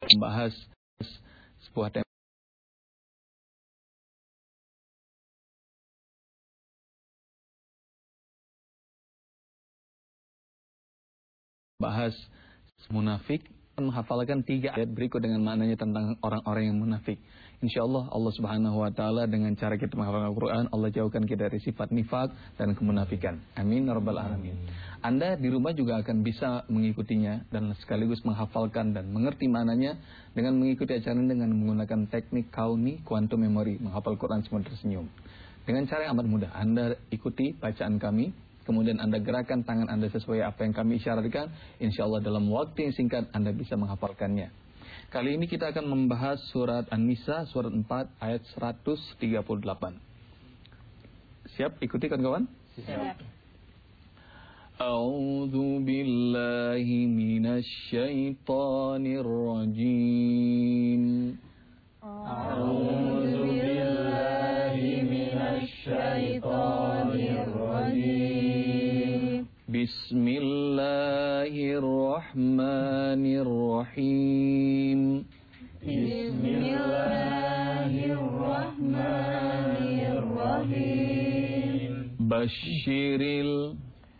membahas sebuah tema munafik, menghafalkan 3 ayat berikut dengan maknanya tentang orang-orang yang munafik. Insyaallah Allah Subhanahu wa taala dengan cara kita menghafalkan Al-Qur'an, Allah jauhkan kita dari sifat nifak dan kemunafikan. Amin ya rabbal alamin. Anda di rumah juga akan bisa mengikutinya dan sekaligus menghafalkan dan mengerti maknanya dengan mengikuti acara ini dengan menggunakan teknik kauni quantum memory, menghafal Quran sambil tersenyum. Dengan cara yang amat mudah. Anda ikuti bacaan kami, kemudian Anda gerakan tangan Anda sesuai apa yang kami isyaratkan. InsyaAllah dalam waktu yang singkat Anda bisa menghafalkannya. Kali ini kita akan membahas surat An-Nisa, surat 4 ayat 138. Siap? Ikuti kawan-kawan? Siap. A'udzu billahi minasy syaithanir rajim. A'udzu billahi minasy syaithanir rajim. Bismillahirrahmanirrahim. Bismillahirrahmanirrahim. Basyiril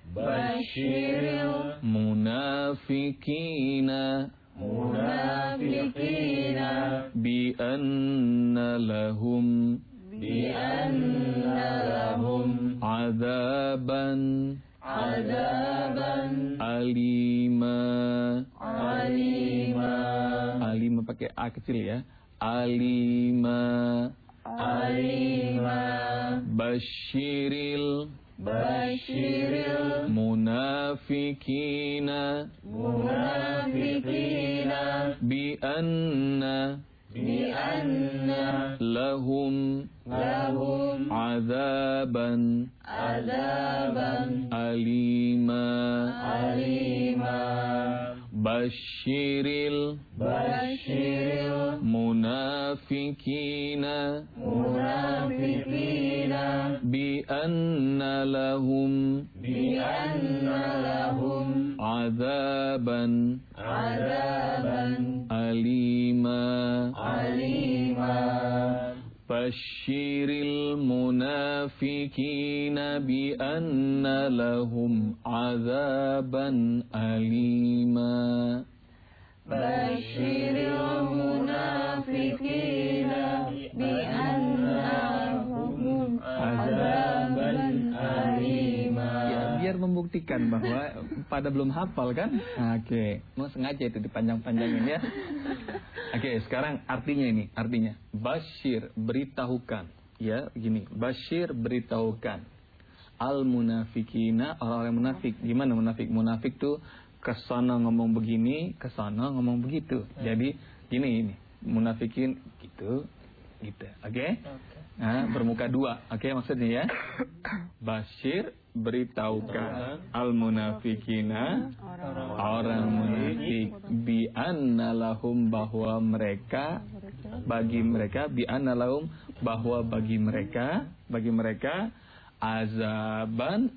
munafikina bi anna lahum azaban alima pakai A kecil ya. Alima Basyiril munafikina bi anna lahum azaban alima Basyiril munafikina bi anna lahum azaban alima Basyiril munafikina bi anna lahum azaban alima Basyiril munafikina bi anna lahum azaban alima. Ya, biar membuktikan bahwa pada belum hafal kan? Oke, mau sengaja itu dipanjang-panjangin ya. Oke, sekarang artinya basyir, beritahukan. Ya, gini, basyir, beritahukan. Al-munafikina, orang-orang munafik. Gimana munafik? Munafik tuh kesana ngomong begini, kesana ngomong begitu. Jadi gini, munafikin gitu. Oke? Nah, bermuka 2. Oke, maksudnya ya. Basyir, beritahukan al-munafikina, orang munafik, bi anna lahum, bahwa mereka, bagi mereka, bi anna lahum, bahwa bagi mereka azab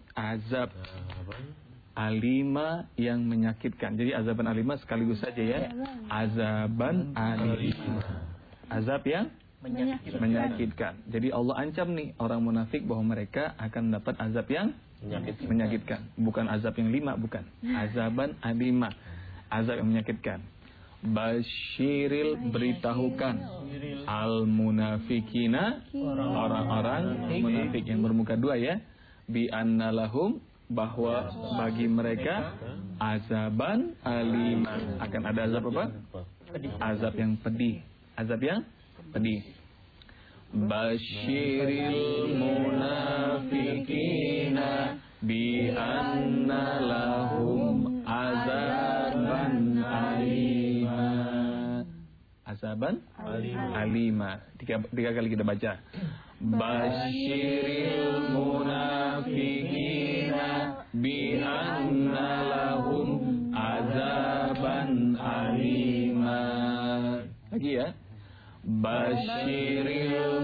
alima, yang menyakitkan. Jadi azaban alima sekaligus saja ya. Azaban alima, azab yang menyakitkan. Jadi Allah ancam nih orang munafik bahwa mereka akan mendapat azab yang menyakitkan. Bukan azab yang 5, bukan. Azaban alima, azab yang menyakitkan. Basyiril, beritahukan al munafikina, orang-orang munafik, yang bermuka 2 ya. Bi anna lahum, bahwa bagi mereka azaban alima, akan ada azab apa? Azab yang pedih. Basyiril munafikina bi anna lahum azaban alima. Azaban alima. Tiga kali kita baca. Basyiril munafikina bi anna lahum azaban alima. Lagi ya. Basyiril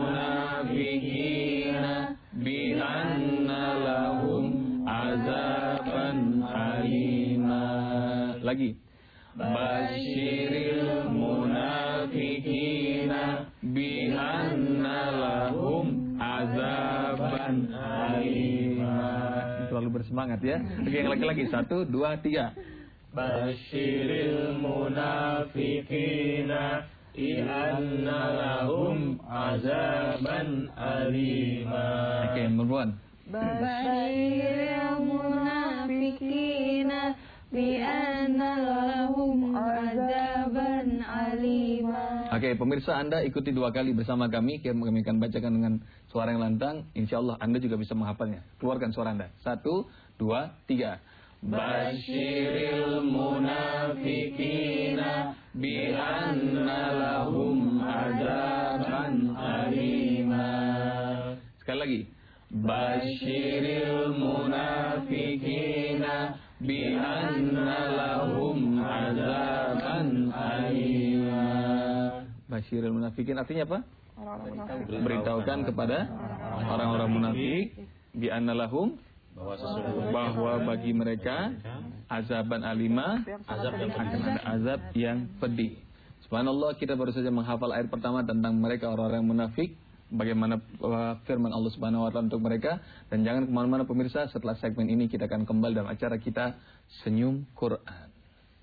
munafikina bi anna lahum azaban alima. Lagi. Basyiril munafikina bi anna lahum azaban alima. Selalu bersemangat ya. Oke, yang lagi-lagi 1, 2, 3. Basyiril munafikina bi anna lahum azaban alima. Oke, perempuan. Basyiril munafikina bi anna lahum azaban alima. Oke, pemirsa, Anda ikuti 2 kali bersama kami. Kami akan bacakan dengan suara yang lantang. Insya Allah Anda juga bisa menghafalnya. Keluarkan suara Anda. 1, 2, 3. Basyiril munafikina bi anna lahum azaban alima. Sekali lagi. Basyiril munafikina bi anna lahum azaban alima. Basyiril munafikin artinya apa? Beritahukan kepada orang-orang munafik bi anna lahum, bahwa bagi mereka azaban alima, akan ada azab yang pedih. Subhanallah, kita baru saja menghafal ayat pertama tentang mereka orang-orang munafik. Bagaimana firman Allah Subhanahu wa taala untuk mereka. Dan jangan kemana-mana pemirsa, setelah segmen ini kita akan kembali dalam acara kita Senyum Quran.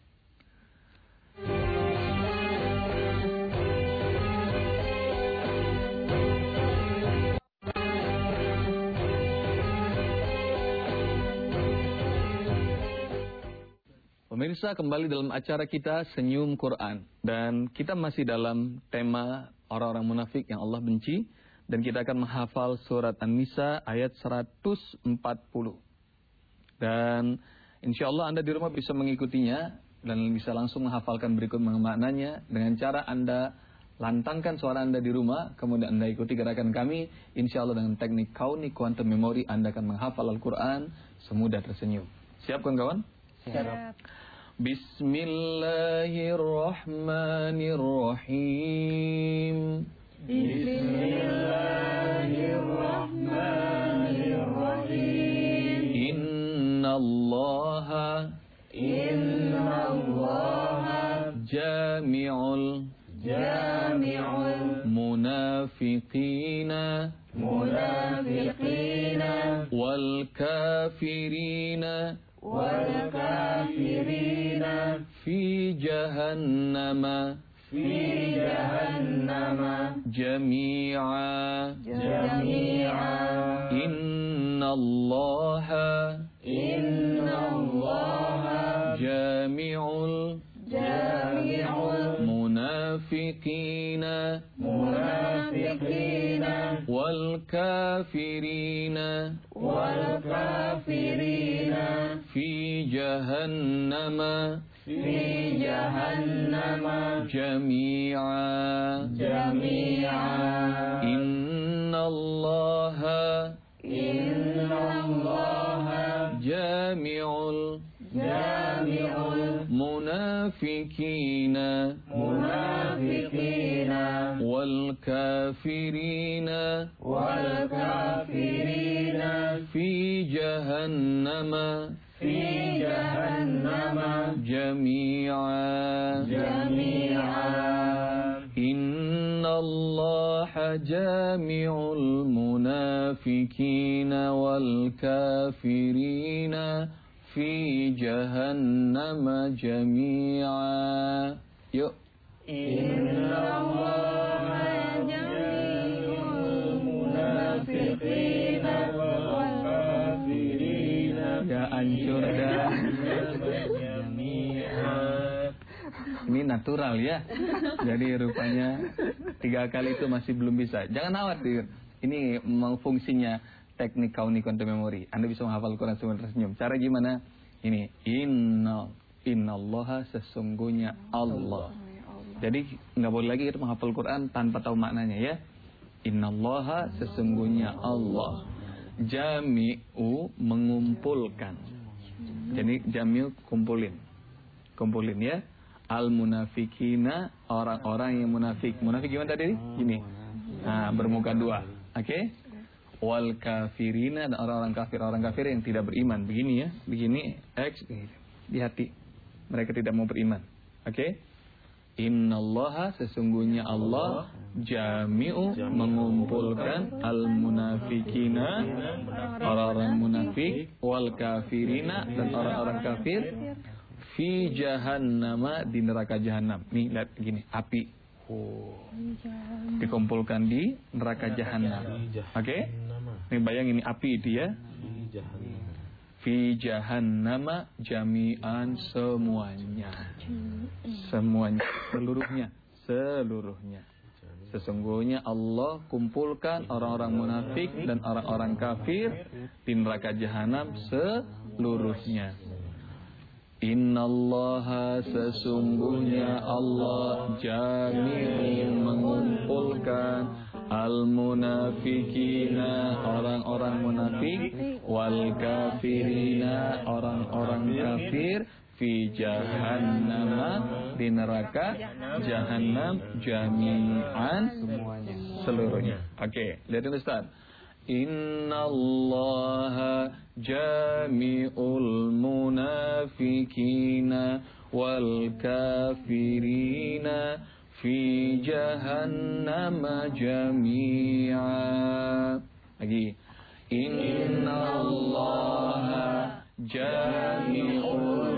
Pemirsa, kembali dalam acara kita Senyum Quran. Dan kita masih dalam tema orang-orang munafik yang Allah benci. Dan kita akan menghafal surat An-Nisa ayat 140. Dan insya Allah Anda di rumah bisa mengikutinya. Dan bisa langsung menghafalkan berikut maknanya. Dengan cara Anda lantangkan suara Anda di rumah. Kemudian Anda ikuti gerakan kami. Insya Allah dengan teknik kauni quantum memory, Anda akan menghafal Al-Quran semudah tersenyum. Siap kawan-kawan? Siap. Bismillahirrahmanirrahim. Bismillahirrahmanirrahim. Innallaha jami'ul munafiqina wal kafirina fi jahannama jami'a. Innallaha jami'ul munafiqina wal kafirina fi jahannama jami'a. Innallaha jami'ul munafiqina wal kafirina fi jahannama jami'a. Innallaha jami'ul munafiqina wal kafirina fi jahannama jami'a. Yuk. Innallaha jami'ul munafiqina wal kafirina. Ya ancur dah. Ini natural ya. Jadi rupanya 3 kali itu masih belum bisa. Jangan khawatir. Ini memang fungsinya teknik kauni quantum memory. Anda bisa menghafal Quran sambil tersenyum. Cara gimana? Ini innallaha, sesungguhnya Allah. Jadi nggak boleh lagi kita menghafal Quran tanpa tahu maknanya ya. Innallaha, sesungguhnya Allah. Jami'u, mengumpulkan. Jadi jami'u, kumpulin ya. Al-munafikina, orang-orang yang munafik. Munafik gimana tadi? Gini. Nah, bermuka 2. Oke? Wal kafirina, dan orang-orang kafir. Orang kafir yang tidak beriman. Begini ya. Begini, X, di hati. Mereka tidak mau beriman. Oke? Innallaha, sesungguhnya Allah, jami'u, mengumpulkan al-munafikina, orang-orang munafik, wal kafirina, dan orang-orang kafir, fi jahannama, di neraka jahanam. Nih lihat gini, api dikumpulkan di neraka jahanam. Oke? Nih bayangin, ini api dia fi jahannama jami'an, semuanya, seluruhnya. Sesungguhnya Allah kumpulkan orang-orang munafik dan orang-orang kafir di neraka jahanam seluruhnya. Innallaha, sesungguhnya Allah, jami'u, mengumpulkan al-munafikina, orang-orang munafik, wal kafirina, orang-orang kafir, fi jahannama, di neraka jahanam, jami'an, seluruhnya. Oke, lihatin Ustaz. Innallaha jami'ul munafikina wal kafirina fi jahannama jami'a. Lagi. Innallaha jami'ul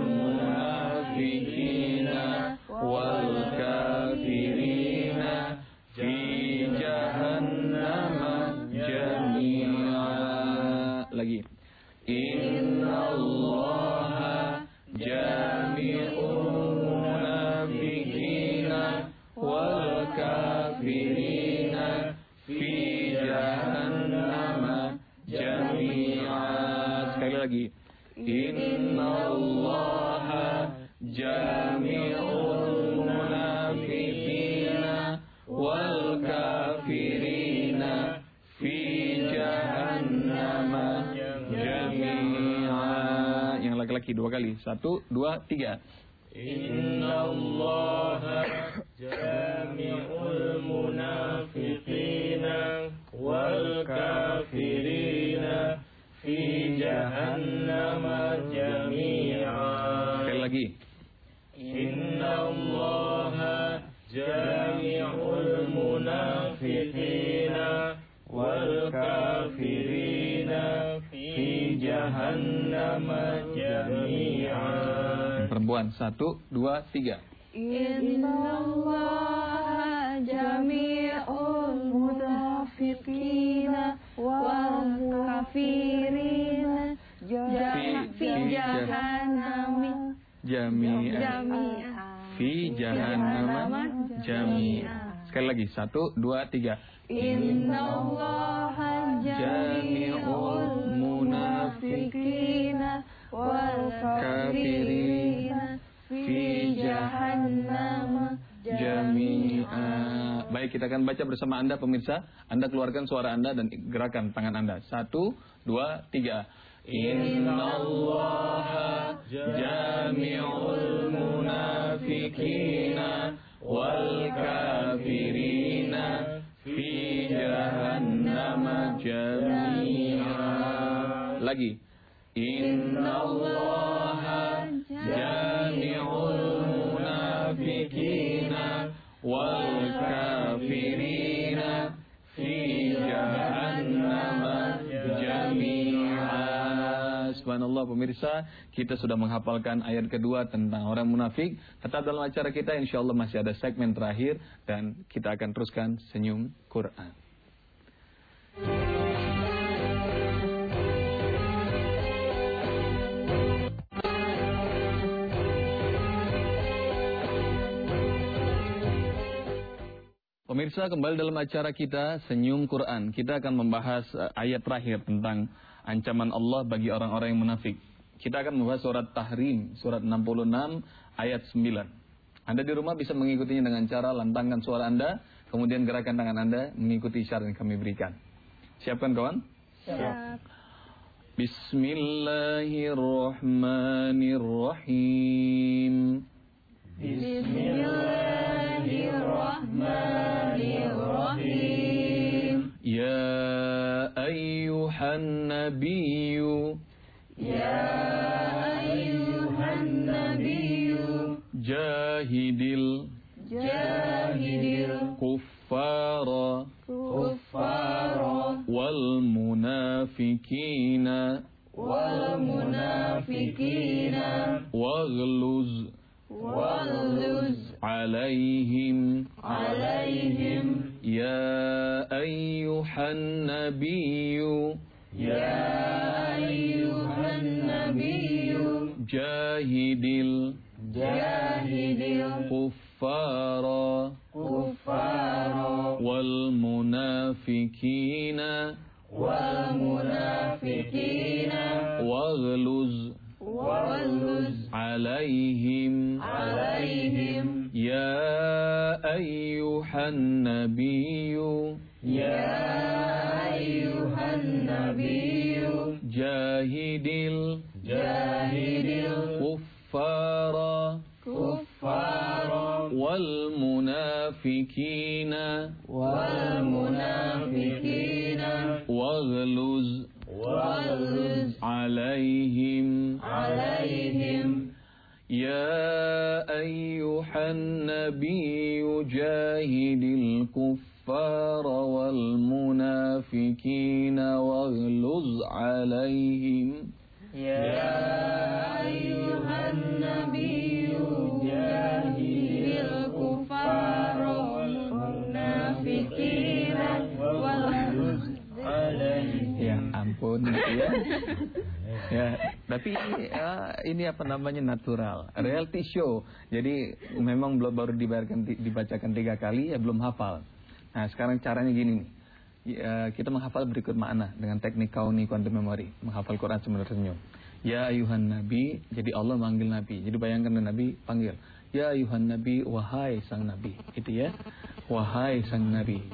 munafikina wal kafirina fi jahannama jami'a. Lagi. Innallaha jami'ul munafikina wal kafirina fi jahannama jami'a. Sekali lagi. Innallaha jami'ul munafikina wal kafirina fi jahannama jami'a. Yang laki-laki dua kali. 1, 2, 3. Innallaha jami'ul munafiqina wal kafirina fi jahannama jami'a. Sekali lagi. Innallaha jami'ul munafiqina wal kafirina fi jahannama jami'a. Perempuan. 1, 2, 3. Innallaha jami'ul munafiqina wal kafirina fi jahannam Jami'a. Fi jahannama jami'a. Sekali lagi. 1, 2, 3. Innallaha jami'ul munafiqina wal kafirina fi jahannam jami'a. Baik, kita akan baca bersama Anda pemirsa. Anda keluarkan suara Anda dan gerakan tangan Anda. 1, 2, 3. Innallaha jami'ul munafiqina wal kafirina fi jahannama jami'a. Lagi. Innallaha jami'ul munafiqina wal kafirina fi jahannama jami'a. Subhanallah pemirsa, kita sudah menghafalkan ayat kedua tentang orang munafik. Tetap dalam acara kita, insyaallah masih ada segmen terakhir dan kita akan teruskan senyum Quran. Pemirsa, kembali dalam acara kita Senyum Quran. Kita akan membahas ayat terakhir tentang ancaman Allah bagi orang-orang yang munafik. Kita akan membahas surat Tahrim, surat 66 ayat 9. Anda di rumah bisa mengikutinya dengan cara lantangkan suara Anda, kemudian gerakan tangan Anda mengikuti isyarat yang kami berikan. Siapkan kawan? Siap. Bismillahirrahmanirrahim. Bismillahirrahmanirrahim. Ya ayyuhan nabiyyu, Ya ayyuhan nabiyyu, Jahidil kuffara wal munafikina waghluz alaihim ya ayyuhan nabiyyu jahidil kuffara wal munafikina waghluz alaihim ya ayyuhan nabiyyu jahidil kuffara wal munafikina waghluz alaihim ya ayyuhan nabiyyu jahidil kuffara wal munafikina waghluz alaihim Ya ampun ya. Ya, tapi ini apa namanya natural, reality show. Jadi memang baru dibacakan 3 kali ya belum hafal. Nah, sekarang caranya gini nih. Kita menghafal berikut makna dengan teknik kauni quantum memory, menghafal Quran sambil tersenyum. Ya ayuhan nabi, jadi Allah manggil nabi. Jadi bayangkan nabi panggil, ya ayuhan nabi, wahai sang nabi. Itu ya. Wahai sang nabi.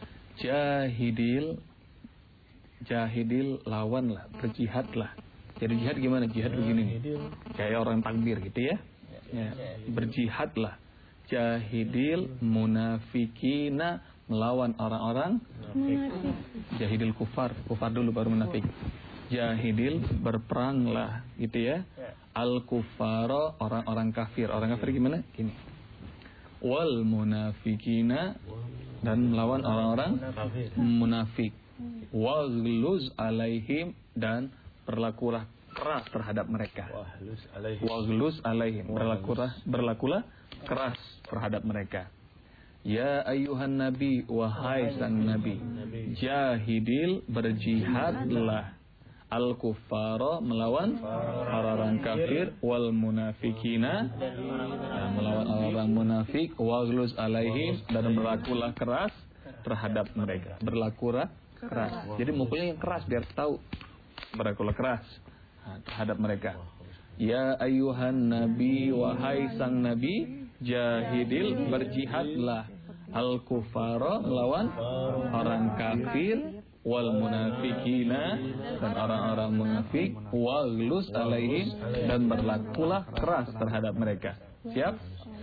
Jahidil lawanlah, berjihadlah. Jadi jihad gimana? Jihad begini nih. Kayak orang takbir gitu ya. Ya, berjihadlah. Jahidil munafikina, melawan orang-orang jahidil kufar dulu baru munafik. Jahidil berperanglah gitu ya. Al kufara, orang-orang kafir. Orang kafir gimana? Gini. Wal munafikina, dan melawan orang-orang munafik. Waghluz alaihim, dan berlakulah keras terhadap mereka. Waghluz alaihim, berlakulah keras terhadap mereka. Ya ayyuhan nabi, wahai sang nabi, jahidil, berjihadlah, al kuffara, melawan orang-orang kafir, wal munafikina, melawan orang munafik, waghluz alaihim, dan berlakulah keras terhadap mereka. Berlakulah keras. Jadi mukulnya yang keras biar tahu. Berlakulah keras terhadap mereka. Ya ayyuhan nabi, wahai sang nabi, jahidil, berjihadlah, al kufara, melawan orang kafir, wal munafikina, dan orang-orang munafik, waghluz alaihim, dan berlakulah keras terhadap mereka. Siap?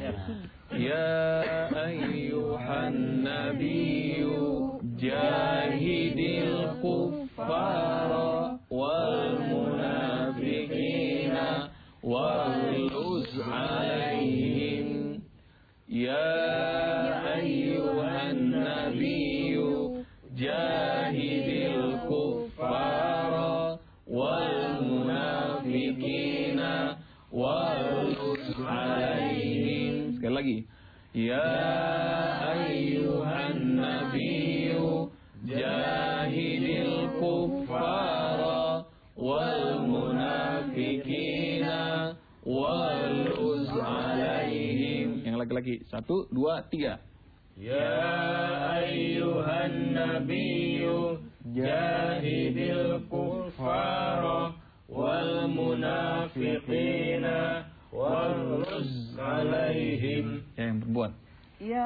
Ya ayyuhan nabiyyu jahidil kuffara wal munafikina waghluz alaihim. Ya ayyuhan nabiyyu jahidil kuffara wal munafikina waghluz alaihim. Sekali lagi. Ya ayyuhan nabiyyu jahidil kuffara wal munafikina waghluz alaihim. Yang lagi-lagi. 1, 2, 3. Ya ayyuhan nabiyyu jahidil kuffara wal munafiqina waghluz alaihim. Yang perempuan. Ya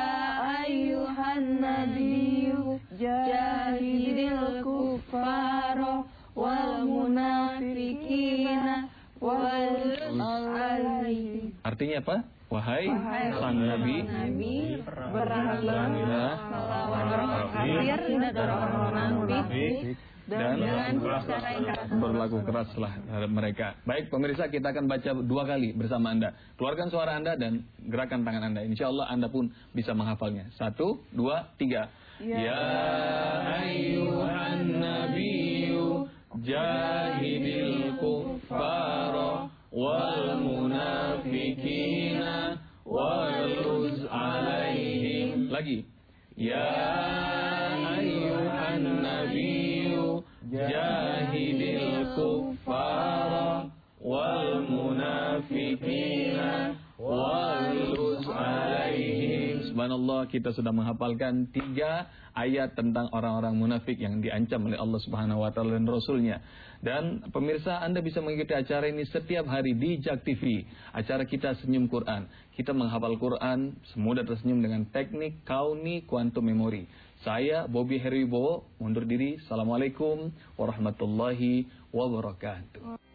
ayyuhan nabiyyu jahidil kuffara wal munafiqina waghluz alaihim. Artinya apa? Wahai sang nabi, beranglah melawan orang kafir dan orang munafik, dan dengan cara yang keras. berlaku keraslah terhadap mereka. Baik pemirsa, kita akan baca 2 kali bersama Anda. Keluarkan suara Anda dan gerakan tangan Anda. Insya Allah Anda pun bisa menghafalnya. 1, 2, 3. Ya ayyuhan nabiyyu jahidil kuffara wal munafiqina waluz alaihim. Lagi. Ya ayyuhan nabiyyu jahidil kuffara wal munafiqina waluz alaihim. Subhanallah, kita sudah menghafalkan 3 ayat tentang orang-orang munafik yang diancam oleh Allah Subhanahu wa taala dan Rasulnya. Dan pemirsa, Anda bisa mengikuti acara ini setiap hari di JAK TV. Acara kita Senyum Quran. Kita menghafal Quran semudah tersenyum dengan teknik Kauni Quantum Memory. Saya Bobby Heriwibowo mundur diri. Assalamualaikum warahmatullahi wabarakatuh.